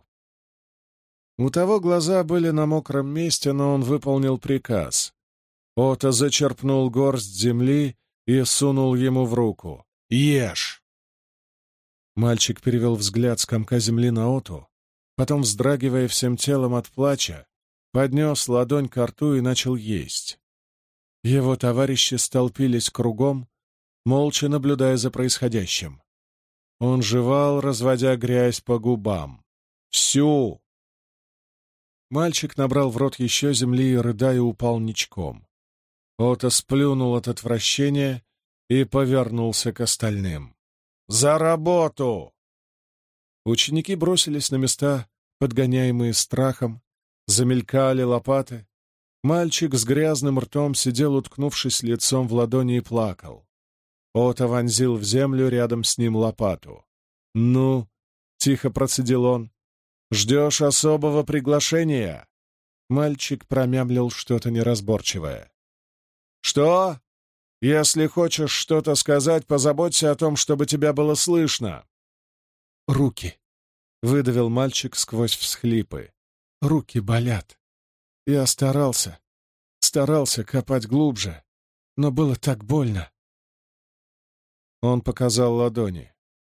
У того глаза были на мокром месте, но он выполнил приказ. Ото зачерпнул горсть земли и сунул ему в руку. «Ешь!» Мальчик перевел взгляд с комка земли на Оту, потом, вздрагивая всем телом от плача, поднес ладонь ко рту и начал есть. Его товарищи столпились кругом, молча наблюдая за происходящим. Он жевал, разводя грязь по губам. «Всю!» Мальчик набрал в рот еще земли и, рыдая, упал ничком. Ото сплюнул от отвращения и повернулся к остальным. «За работу!» Ученики бросились на места, подгоняемые страхом, замелькали лопаты. Мальчик с грязным ртом сидел, уткнувшись лицом в ладони, и плакал. Ото вонзил в землю рядом с ним лопату. «Ну?» — тихо процедил он. «Ждешь особого приглашения?» Мальчик промямлил что-то неразборчивое. «Что? Если хочешь что-то сказать, позаботься о том, чтобы тебя было слышно». «Руки», — выдавил мальчик сквозь всхлипы. «Руки болят. Я старался копать глубже, но было так больно». Он показал ладони.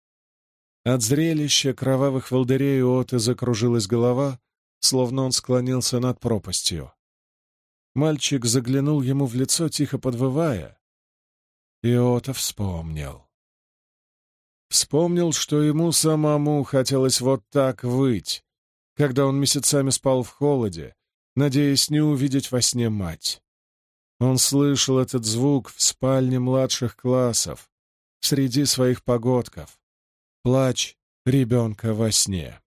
От зрелища кровавых волдырей у Оты закружилась голова, словно он склонился над пропастью. Мальчик заглянул ему в лицо, тихо подвывая, и Ото вспомнил. Вспомнил, что ему самому хотелось вот так выть, когда он месяцами спал в холоде, надеясь не увидеть во сне мать. Он слышал этот звук в спальне младших классов, среди своих погодков. Плач ребенка во сне.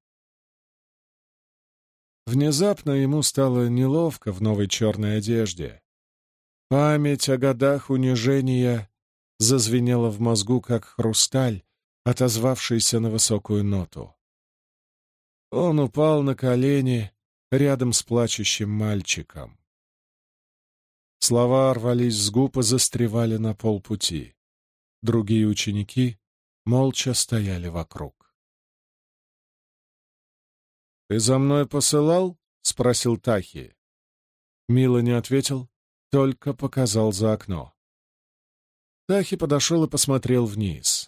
Внезапно ему стало неловко в новой черной одежде. Память о годах унижения зазвенела в мозгу, как хрусталь, отозвавшийся на высокую ноту. Он упал на колени рядом с плачущим мальчиком. Слова рвались с губ и застревали на полпути. Другие ученики молча стояли вокруг. «Ты за мной посылал?» — спросил Тахи. Мила не ответил, только показал за окно. Тахи подошел и посмотрел вниз.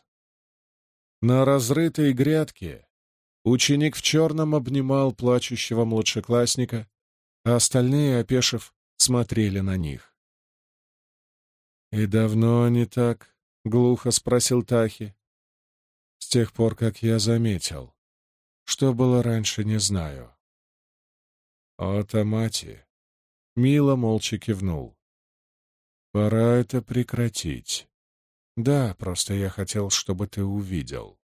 На разрытой грядке ученик в черном обнимал плачущего младшеклассника, а остальные, опешив, смотрели на них. «И давно они так?» — глухо спросил Тахи. «С тех пор, как я заметил. Что было раньше, не знаю». «О, Тамати!» — Мила молча кивнул. «Пора это прекратить. Да, просто я хотел, чтобы ты увидел».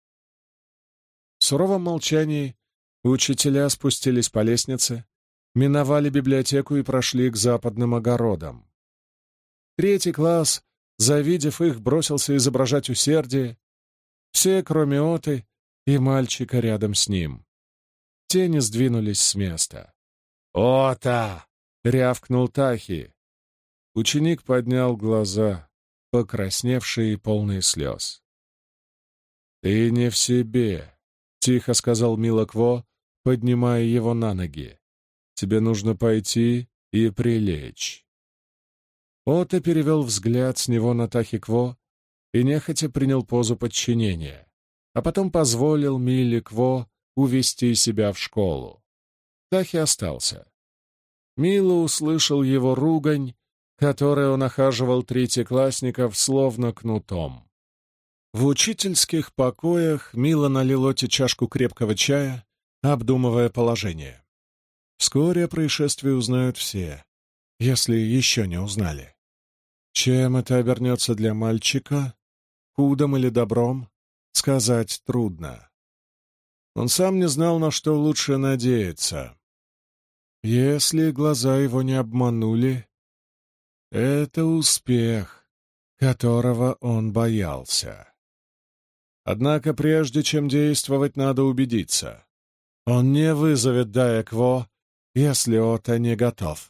В суровом молчании учителя спустились по лестнице, миновали библиотеку и прошли к западным огородам. Третий класс, завидев их, бросился изображать усердие. Все, кроме Оты и мальчика рядом с ним. Те не сдвинулись с места. «Ота!» — рявкнул Тахи. Ученик поднял глаза, покрасневшие и полные слез. «Ты не в себе», — тихо сказал Мила Кво, поднимая его на ноги. «Тебе нужно пойти и прилечь». Ота перевел взгляд с него на Тахи Кво и нехотя принял позу подчинения, а потом позволил Миле Кво увести себя в школу. Тахи остался. Мила услышал его ругань, которой он охаживал третьеклассников словно кнутом. В учительских покоях Мила налил Оте чашку крепкого чая, обдумывая положение. Вскоре о происшествии узнают все, если еще не узнали. Чем это обернется для мальчика, худом или добром, сказать трудно. Он сам не знал, на что лучше надеяться. Если глаза его не обманули, это успех, которого он боялся. Однако прежде чем действовать, надо убедиться. Он не вызовет Дая Кво, если Ота не готов.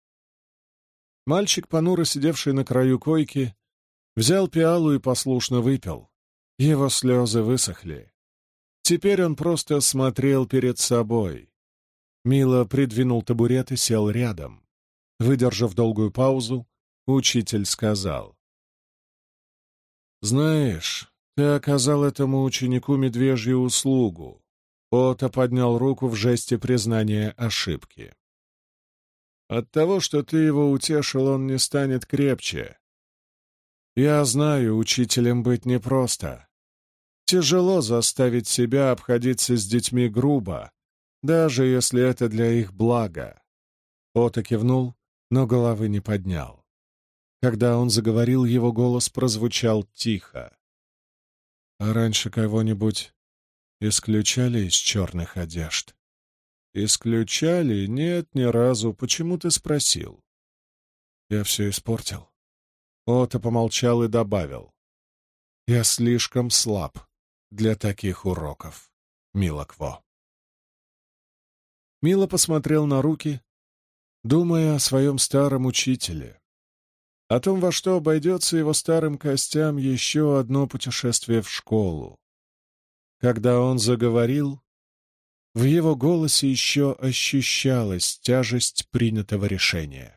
Мальчик, понуро сидевший на краю койки, взял пиалу и послушно выпил. Его слезы высохли. Теперь он просто смотрел перед собой. Мила придвинул табурет и сел рядом. Выдержав долгую паузу, учитель сказал: «Знаешь, ты оказал этому ученику медвежью услугу». Ота поднял руку в жесте признания ошибки. «От того, что ты его утешил, он не станет крепче. Я знаю, учителем быть непросто. Тяжело заставить себя обходиться с детьми грубо, даже если это для их блага». Ота кивнул, но головы не поднял. Когда он заговорил, его голос прозвучал тихо. «А раньше кого-нибудь исключали из черных одежд?» «Исключали? Нет, ни разу. Почему ты спросил?» «Я все испортил». Ота помолчал и добавил: «Я слишком слаб для таких уроков, Мила Кво». Мила посмотрел на руки, думая о своем старом учителе, о том, во что обойдется его старым костям еще одно путешествие в школу. Когда он заговорил, в его голосе еще ощущалась тяжесть принятого решения.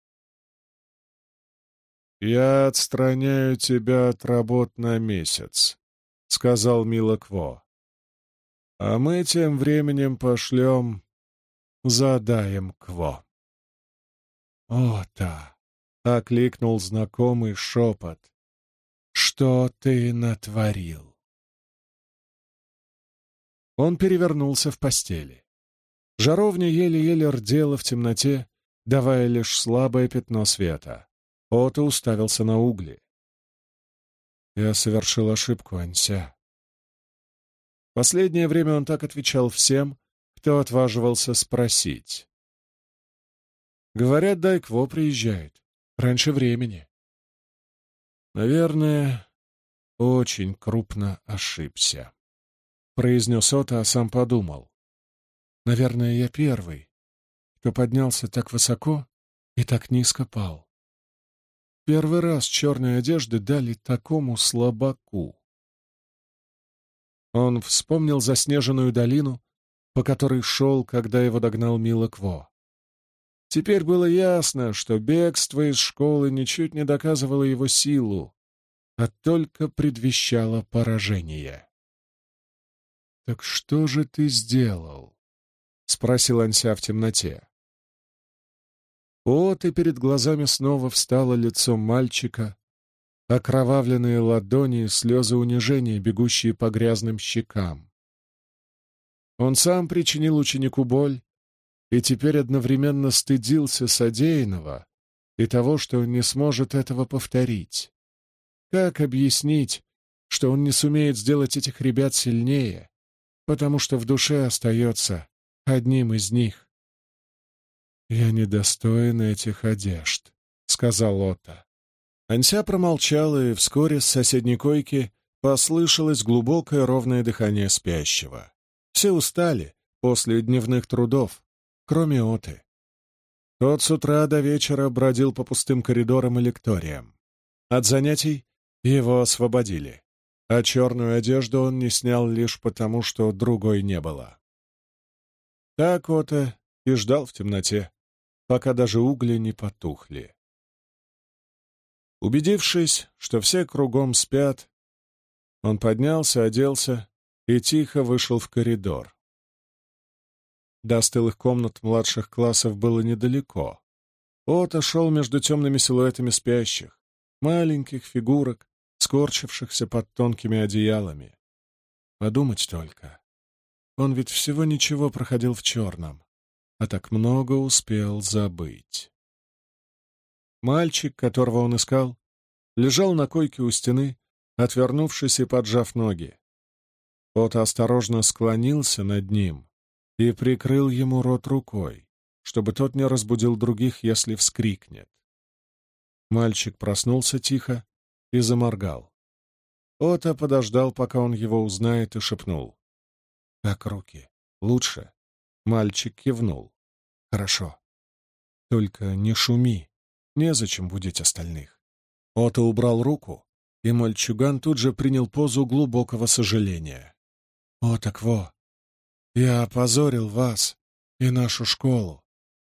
«Я отстраняю тебя от работ на месяц», — сказал Мила Кво. «А мы тем временем пошлем за Даем Кво». «Ота!» — окликнул знакомый шепот. «Что ты натворил?» Он перевернулся в постели. Жаровня еле-еле рдела в темноте, давая лишь слабое пятно света. Ота уставился на угли. «Я совершил ошибку, Анься». Последнее время он так отвечал всем, кто отваживался спросить. «Говорят, Дай Кво приезжает. Раньше времени». «Наверное, очень крупно ошибся», — произнес Ота, а сам подумал. «Наверное, я первый, кто поднялся так высоко и так низко пал. Первый раз черные одежды дали такому слабаку. Он вспомнил заснеженную долину, по которой шел, когда его догнал Мила Кво. Теперь было ясно, что бегство из школы ничуть не доказывало его силу, а только предвещало поражение. «Так что же ты сделал?» — спросил Анся в темноте. Вот и перед глазами снова встало лицо мальчика, окровавленные ладони и слезы унижения, бегущие по грязным щекам. Он сам причинил ученику боль и теперь одновременно стыдился содеянного и того, что он не сможет этого повторить. Как объяснить, что он не сумеет сделать этих ребят сильнее, потому что в душе остается одним из них? «Я недостоин этих одежд», — сказал Отто. Анся промолчал, и вскоре с соседней койки послышалось глубокое ровное дыхание спящего. Все устали после дневных трудов, кроме Отты. Тот с утра до вечера бродил по пустым коридорам и лекториям. От занятий его освободили, а черную одежду он не снял лишь потому, что другой не было. Так Отто и ждал в темноте, пока даже угли не потухли. Убедившись, что все кругом спят, он поднялся, оделся и тихо вышел в коридор. До стылых комнат младших классов было недалеко. Отто шел между темными силуэтами спящих, маленьких фигурок, скорчившихся под тонкими одеялами. Подумать только. Он ведь всего ничего проходил в черном, а так много успел забыть. Мальчик, которого он искал, лежал на койке у стены, отвернувшись и поджав ноги. Отто осторожно склонился над ним и прикрыл ему рот рукой, чтобы тот не разбудил других, если вскрикнет. Мальчик проснулся тихо и заморгал. Отто подождал, пока он его узнает, и шепнул: «Как руки? Лучше?» Мальчик кивнул. «Хорошо. Только не шуми. Незачем будить остальных». Отто убрал руку, и мальчуган тут же принял позу глубокого сожаления. «Отто Кво, я опозорил вас и нашу школу.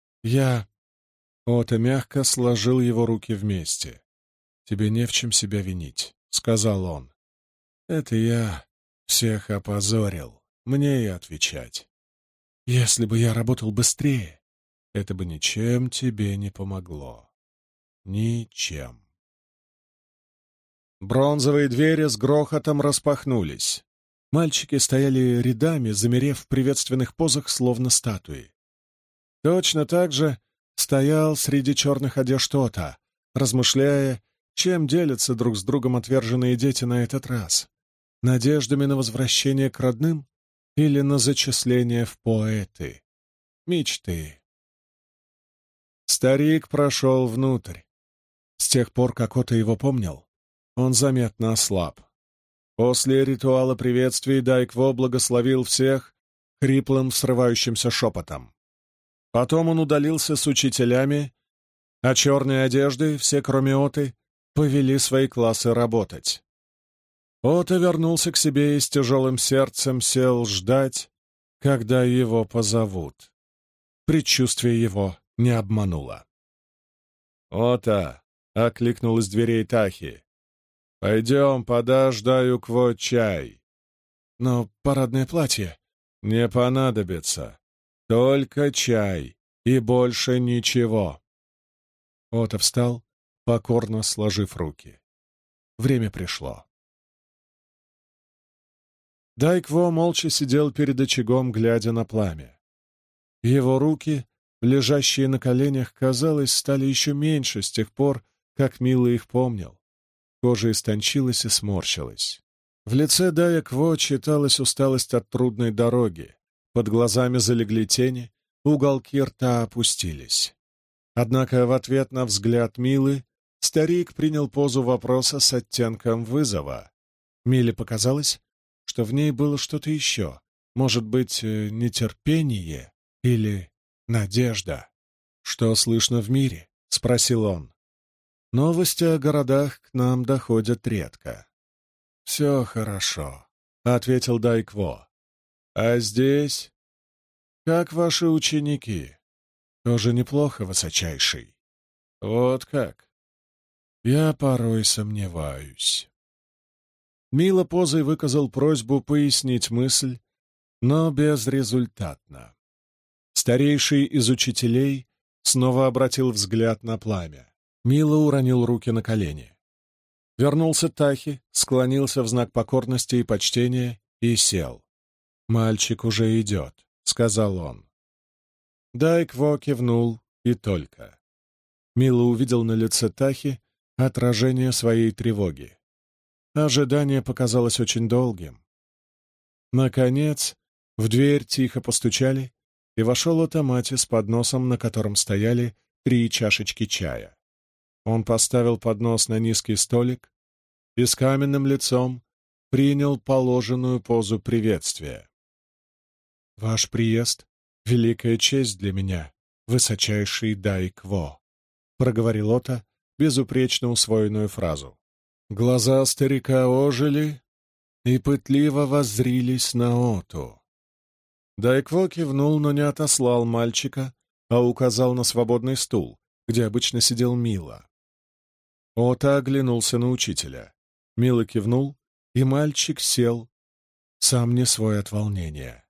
Отто мягко сложил его руки вместе. «Тебе не в чем себя винить», — сказал он. «Это я всех опозорил. Мне и отвечать. Если бы я работал быстрее, это бы ничем тебе не помогло. Ничем». Бронзовые двери с грохотом распахнулись. Мальчики стояли рядами, замерев в приветственных позах, словно статуи. Точно так же стоял среди черных одежд Отто, размышляя, чем делятся друг с другом отверженные дети на этот раз: надеждами на возвращение к родным или на зачисление в поэты. Мечты. Старик прошел внутрь. С тех пор, как Отто его помнил, он заметно ослаб. После ритуала приветствий Дайкво благословил всех хриплым, срывающимся шепотом. Потом он удалился с учителями, а черные одежды, все кроме Отты, повели свои классы работать. Отто вернулся к себе и с тяжелым сердцем сел ждать, когда его позовут. Предчувствие его не обмануло. «Отто!» — окликнул из дверей Тахи. «Пойдем, подашь Дайкво чай». «Но парадное платье...» «Не понадобится. Только чай и больше ничего». Отто встал, покорно сложив руки. Время пришло. Дайкво молча сидел перед очагом, глядя на пламя. Его руки, лежащие на коленях, казалось, стали еще меньше с тех пор, как Мила их помнил. Кожа истончилась и сморщилась. В лице Дайкво читалась усталость от трудной дороги, под глазами залегли тени, уголки рта опустились. Однако в ответ на взгляд Милы старик принял позу вопроса с оттенком вызова. Миле показалось, что в ней было что-то еще, может быть, нетерпение или надежда. «Что слышно в мире?» — спросил он. Новости о городах к нам доходят редко. «Все хорошо», — ответил Дайкво. «А здесь? Как ваши ученики? Тоже неплохо, высочайший». «Вот как? Я порой сомневаюсь». Мило позой выказал просьбу пояснить мысль, но безрезультатно. Старейший из учителей снова обратил взгляд на пламя. Мило уронил руки на колени. Вернулся Тахи, склонился в знак покорности и почтения и сел. «Мальчик уже идет», — сказал он. Дайкво кивнул и только. Мило увидел на лице Тахи отражение своей тревоги. Ожидание показалось очень долгим. Наконец, в дверь тихо постучали, и вошел Отамати с подносом, на котором стояли 3 чашечки чая. Он поставил поднос на низкий столик и с каменным лицом принял положенную позу приветствия. «Ваш приезд — великая честь для меня, высочайший Дайкво», — проговорил Ота безупречно усвоенную фразу. Глаза старика ожили и пытливо воззрились на Оту. Дайкво кивнул, но не отослал мальчика, а указал на свободный стул, где обычно сидел Мила. Ота оглянулся на учителя. Мила кивнул, и мальчик сел, сам не свой от волнения.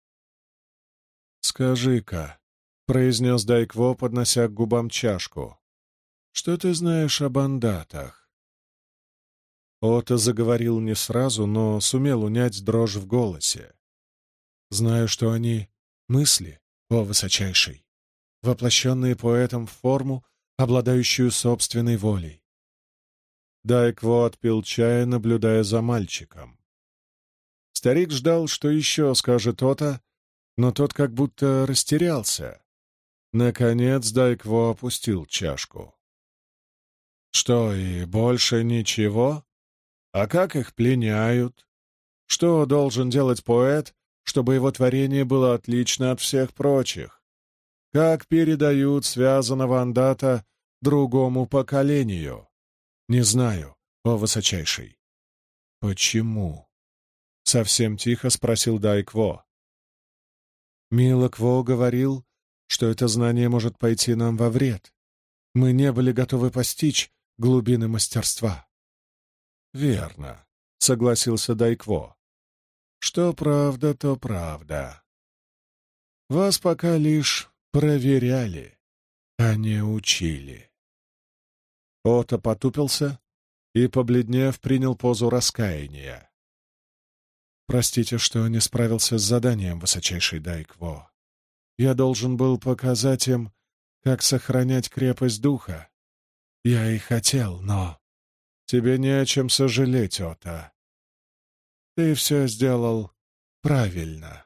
«Скажи-ка», — произнес Дайкво, поднося к губам чашку, — «что ты знаешь о бандатах?» Ота заговорил не сразу, но сумел унять дрожь в голосе. «Знаю, что они мысли, о высочайший, воплощенные поэтом в форму, обладающую собственной волей». Дайкво отпил чая, наблюдая за мальчиком. Старик ждал, что еще скажет Ота, но тот как будто растерялся. Наконец Дайкво опустил чашку. «Что, и больше ничего? А как их пленяют? Что должен делать поэт, чтобы его творение было отлично от всех прочих? Как передают связанного андата другому поколению? Не знаю, о высочайший». «Почему?» — совсем тихо спросил Дайкво. Мило Кво говорил, что это знание может пойти нам во вред. Мы не были готовы постичь глубины мастерства. «Верно», — согласился Дайкво. «Что правда, то правда. Вас пока лишь проверяли, а не учили». Ота потупился и, побледнев, принял позу раскаяния. «Простите, что не справился с заданием, высочайший Дайкво. Я должен был показать им, как сохранять крепость духа. Я и хотел, но... Тебе не о чем сожалеть, Ота. Ты все сделал правильно».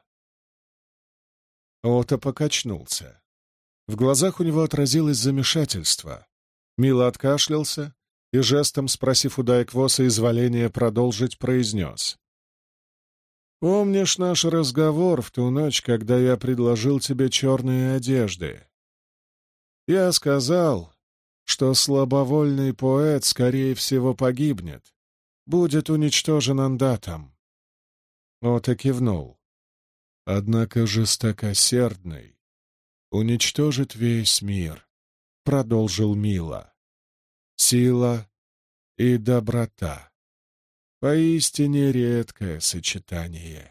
Ота покачнулся. В глазах у него отразилось замешательство. Мило откашлялся и, жестом спросив у Дайкво соизволения продолжить, произнес. «Помнишь наш разговор в ту ночь, когда я предложил тебе черные одежды? Я сказал, что слабовольный поэт, скорее всего, погибнет, будет уничтожен андатом». Ота кивнул. «Однако жестокосердный уничтожит весь мир», — продолжил Мило. «Сила и доброта. Поистине редкое сочетание.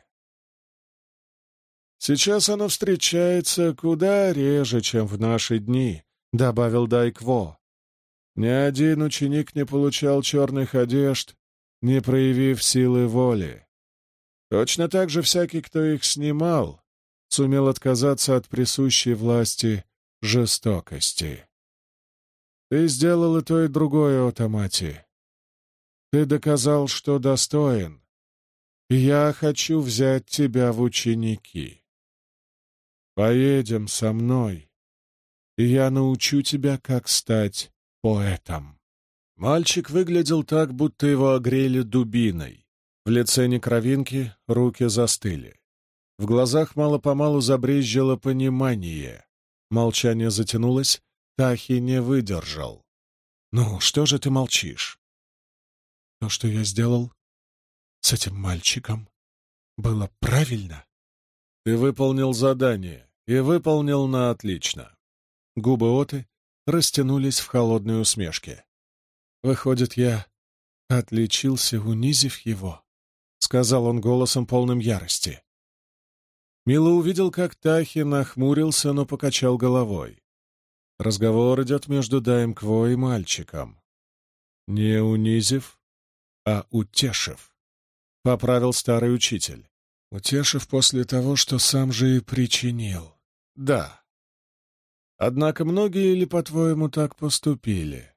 Сейчас оно встречается куда реже, чем в наши дни», — добавил Дайкво. «Ни один ученик не получал черных одежд, не проявив силы воли. Точно так же всякий, кто их снимал, сумел отказаться от присущей власти жестокости. Ты сделал и то, и другое, Отамати. Ты доказал, что достоин, и я хочу взять тебя в ученики. Поедем со мной, и я научу тебя, как стать поэтом». Мальчик выглядел так, будто его огрели дубиной. В лице ни кровинки, руки застыли. В глазах мало-помалу забрезжило понимание. Молчание затянулось, Тахи не выдержал. «Ну, что же ты молчишь?» «То, что я сделал с этим мальчиком, было правильно?» «Ты выполнил задание, и выполнил на отлично». Губы Оты растянулись в холодной усмешке. «Выходит, я отличился, унизив его», — сказал он голосом полным ярости. Мила увидел, как Тахи нахмурился, но покачал головой. Разговор идет между Даем Кво и мальчиком. «Не унизив, а утешив», — поправил старый учитель. «Утешив после того, что сам же и причинил». «Да. Однако многие ли, по-твоему, так поступили?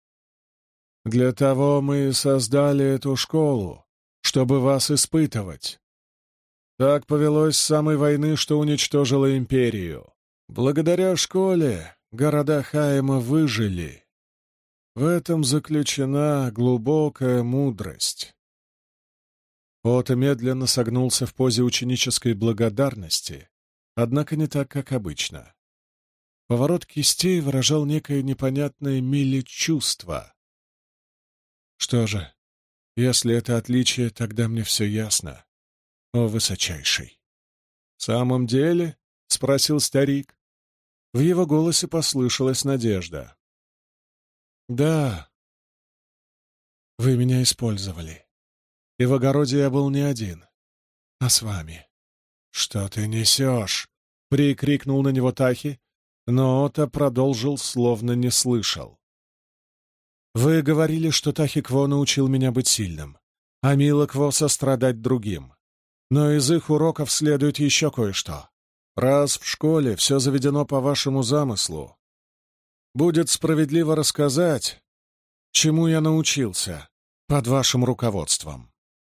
Для того мы и создали эту школу, чтобы вас испытывать. Так повелось с самой войны, что уничтожило империю. Благодаря школе города Хайма выжили. В этом заключена глубокая мудрость». Ото медленно согнулся в позе ученической благодарности, однако не так, как обычно. Поворот кистей выражал некое непонятное Миле чувство. «Что же, если это отличие, тогда мне все ясно, о высочайший». «В самом деле?» — спросил старик. В его голосе послышалась надежда. «Да, вы меня использовали, и в огороде я был не один, а с вами». «Что ты несешь?» — прикрикнул на него Тахи, но Ото продолжил, словно не слышал. «Вы говорили, что Тахи Кво научил меня быть сильным, а Мила Кво сострадать другим. Но из их уроков следует еще кое-что. Раз в школе все заведено по вашему замыслу, будет справедливо рассказать, чему я научился под вашим руководством».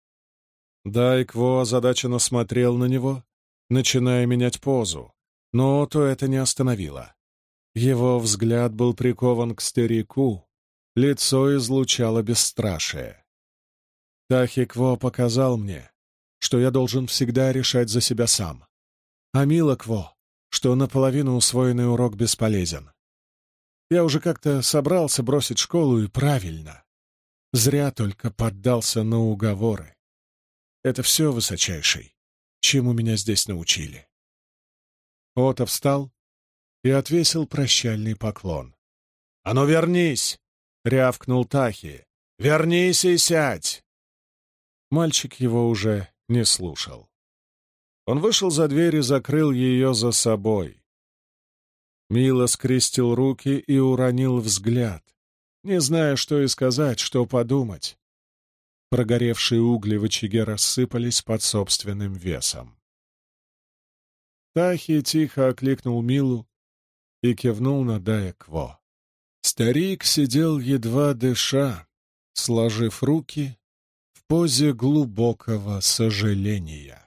Дай Кво озадаченно смотрел на него, начиная менять позу, но то это не остановило. Его взгляд был прикован к старику, лицо излучало бесстрашие. Тахи Кво показал мне, что я должен всегда решать за себя сам, а Мила Кво, что наполовину усвоенный урок бесполезен. Я уже как-то собрался бросить школу, и правильно. Зря только поддался на уговоры. Это все, высочайший, чему меня здесь научили. Ото встал и отвесил прощальный поклон. «А ну вернись!» — рявкнул Тахи. «Вернись и сядь!» Мальчик его уже не слушал. Он вышел за дверь и закрыл ее за собой. Мила скрестил руки и уронил взгляд, не зная, что и сказать, что подумать. Прогоревшие угли в очаге рассыпались под собственным весом. Тахи тихо окликнул Милу и кивнул на Дая Кво. Старик сидел, едва дыша, сложив руки в позе глубокого сожаления.